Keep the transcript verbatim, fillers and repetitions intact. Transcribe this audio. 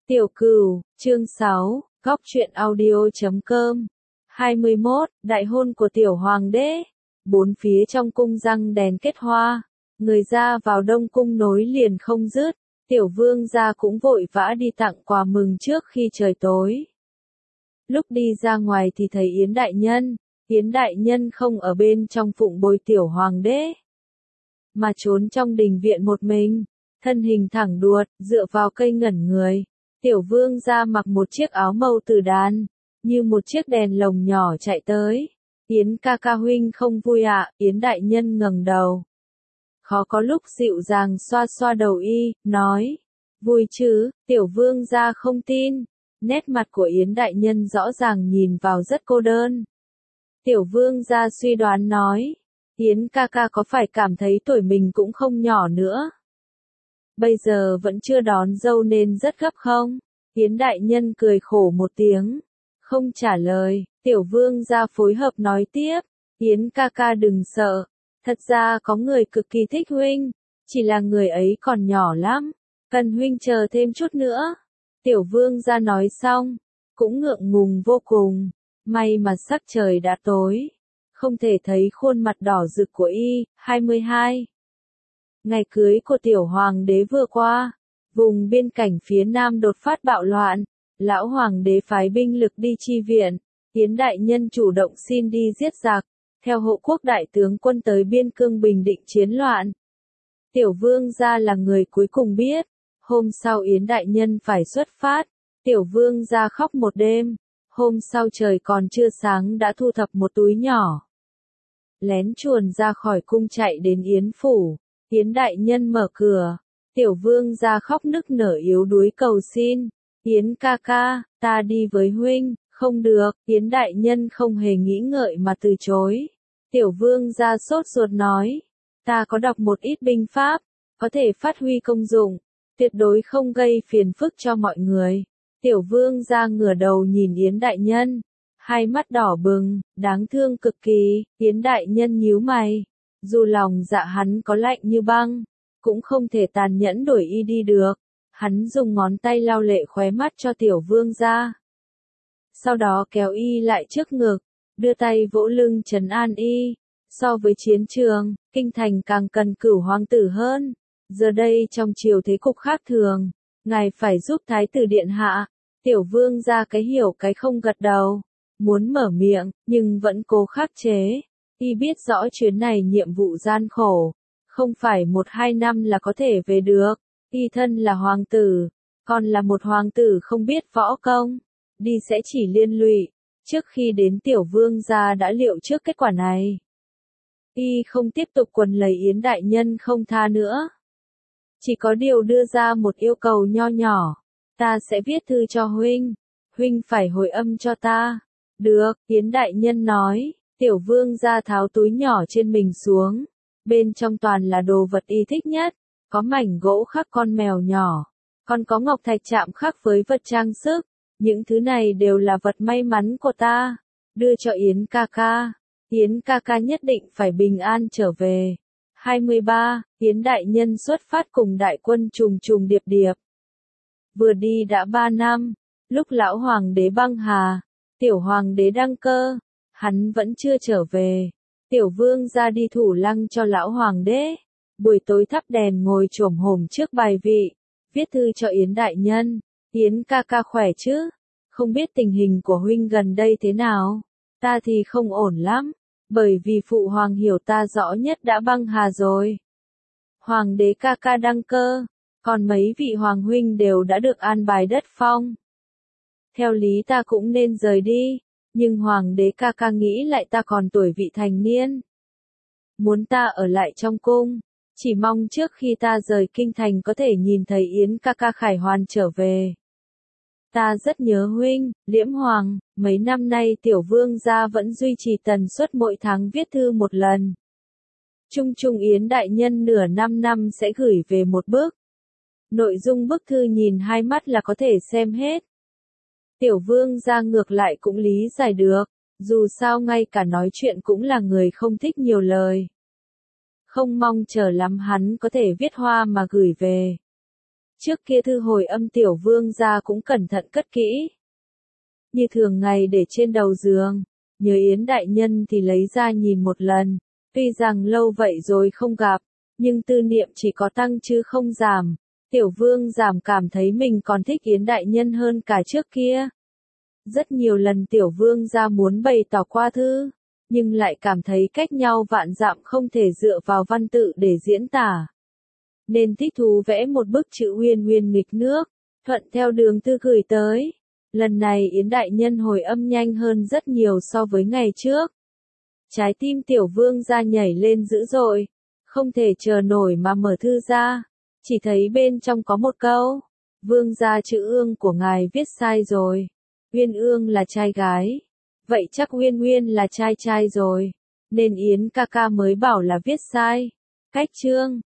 Tiểu Cửu, chương sáu, góc truyện audio chấm com. hai mươi mốt, đại hôn của tiểu hoàng đế. Bốn phía trong cung răng đèn kết hoa, người ra vào đông cung nối liền không dứt. Tiểu vương gia cũng vội vã đi tặng quà mừng trước khi trời tối. Lúc đi ra ngoài thì thấy Yến đại nhân, Yến đại nhân không ở bên trong phụng bồi tiểu hoàng đế, mà trốn trong đình viện một mình, thân hình thẳng đuột, dựa vào cây ngẩn người. Tiểu vương gia mặc một chiếc áo màu tử đàn, như một chiếc đèn lồng nhỏ chạy tới. Yến ca ca huynh không vui ạ, à? Yến đại nhân ngẩng đầu. Khó có lúc dịu dàng xoa xoa đầu y, nói. Vui chứ, tiểu vương gia không tin. Nét mặt của Yến đại nhân rõ ràng nhìn vào rất cô đơn. Tiểu vương gia suy đoán nói. Yến ca ca có phải cảm thấy tuổi mình cũng không nhỏ nữa? Bây giờ vẫn chưa đón dâu nên rất gấp không? Yến đại nhân cười khổ một tiếng, không trả lời. Tiểu vương gia phối hợp nói tiếp. Yến ca ca đừng sợ, thật ra có người cực kỳ thích huynh, chỉ là người ấy còn nhỏ lắm, cần huynh chờ thêm chút nữa. Tiểu vương gia nói xong, cũng ngượng ngùng vô cùng, may mà sắc trời đã tối, không thể thấy khuôn mặt đỏ rực của y. hai mươi hai. Ngày cưới của tiểu hoàng đế vừa qua, vùng biên cảnh phía nam đột phát bạo loạn, lão hoàng đế phái binh lực đi chi viện, Yến đại nhân chủ động xin đi giết giặc, theo hộ quốc đại tướng quân tới biên cương bình định chiến loạn. Tiểu vương gia là người cuối cùng biết, hôm sau Yến đại nhân phải xuất phát, tiểu vương gia khóc một đêm, hôm sau trời còn chưa sáng đã thu thập một túi nhỏ, lén chuồn ra khỏi cung chạy đến Yến phủ. Yến đại nhân mở cửa, tiểu vương gia khóc nức nở yếu đuối cầu xin. Yến ca ca, ta đi với huynh. Không được, Yến đại nhân không hề nghĩ ngợi mà từ chối. Tiểu vương gia sốt ruột nói, ta có đọc một ít binh pháp, có thể phát huy công dụng, tuyệt đối không gây phiền phức cho mọi người. Tiểu vương gia ngửa đầu nhìn Yến đại nhân, hai mắt đỏ bừng, đáng thương cực kỳ. Yến đại nhân nhíu mày. Dù lòng dạ hắn có lạnh như băng, cũng không thể tàn nhẫn đuổi y đi được. Hắn dùng ngón tay lau lệ khóe mắt cho tiểu vương gia. Sau đó kéo y lại trước ngực, đưa tay vỗ lưng trấn an y. So với chiến trường, kinh thành càng cần cửu hoàng tử hơn. Giờ đây trong triều thế cục khác thường, ngài phải giúp thái tử điện hạ. Tiểu vương gia cái hiểu cái không gật đầu, muốn mở miệng, nhưng vẫn cố khắc chế. Y biết rõ chuyến này nhiệm vụ gian khổ, không phải một hai năm là có thể về được. Y thân là hoàng tử, còn là một hoàng tử không biết võ công, đi sẽ chỉ liên lụy. Trước khi đến tiểu vương gia đã liệu trước kết quả này. Y không tiếp tục quần lấy Yến đại nhân không tha nữa. Chỉ có điều đưa ra một yêu cầu nho nhỏ. Ta sẽ viết thư cho huynh, huynh phải hồi âm cho ta. Được, Yến đại nhân nói. Tiểu vương gia tháo túi nhỏ trên mình xuống, bên trong toàn là đồ vật y thích nhất, có mảnh gỗ khắc con mèo nhỏ, còn có ngọc thạch chạm khắc với vật trang sức, những thứ này đều là vật may mắn của ta, đưa cho Yến ca ca, Yến ca ca nhất định phải bình an trở về. hai mươi ba, Yến đại nhân xuất phát cùng đại quân trùng trùng điệp điệp. Vừa đi đã ba năm, lúc lão hoàng đế băng hà, tiểu hoàng đế đăng cơ. Hắn vẫn chưa trở về. Tiểu vương ra đi thủ lăng cho lão hoàng đế. Buổi tối thắp đèn ngồi chổm hổm trước bài vị, viết thư cho Yến đại nhân. Yến ca ca khỏe chứ? Không biết tình hình của huynh gần đây thế nào? Ta thì không ổn lắm, bởi vì phụ hoàng hiểu ta rõ nhất đã băng hà rồi. Hoàng đế ca ca đăng cơ, còn mấy vị hoàng huynh đều đã được an bài đất phong. Theo lý ta cũng nên rời đi. Nhưng hoàng đế ca ca nghĩ lại ta còn tuổi vị thành niên, muốn ta ở lại trong cung, chỉ mong trước khi ta rời kinh thành có thể nhìn thấy Yến ca ca khải hoàn trở về. Ta rất nhớ huynh, Liễm Hoàng, mấy năm nay tiểu vương gia vẫn duy trì tần suất mỗi tháng viết thư một lần. Trung trung Yến đại nhân nửa năm năm sẽ gửi về một bức. Nội dung bức thư nhìn hai mắt là có thể xem hết. Tiểu vương gia ngược lại cũng lý giải được, dù sao ngay cả nói chuyện cũng là người không thích nhiều lời. Không mong chờ lắm hắn có thể viết hoa mà gửi về. Trước kia thư hồi âm tiểu vương gia cũng cẩn thận cất kỹ. Như thường ngày để trên đầu giường, nhớ Yến đại nhân thì lấy ra nhìn một lần, tuy rằng lâu vậy rồi không gặp, nhưng tư niệm chỉ có tăng chứ không giảm. Tiểu vương giảm cảm thấy mình còn thích Yến đại nhân hơn cả trước kia. Rất nhiều lần tiểu vương gia muốn bày tỏ qua thư, nhưng lại cảm thấy cách nhau vạn dặm không thể dựa vào văn tự để diễn tả. Nên thích thú vẽ một bức chữ uyên uyên nghịch nước, thuận theo đường thư gửi tới. Lần này Yến đại nhân hồi âm nhanh hơn rất nhiều so với ngày trước. Trái tim tiểu vương gia nhảy lên dữ dội, không thể chờ nổi mà mở thư ra, chỉ thấy bên trong có một câu: vương gia chữ ương của ngài viết sai rồi. Uyên ương là trai gái, vậy chắc Uyên Uyên là trai trai rồi, nên Yến ca ca mới bảo là viết sai. Cách chương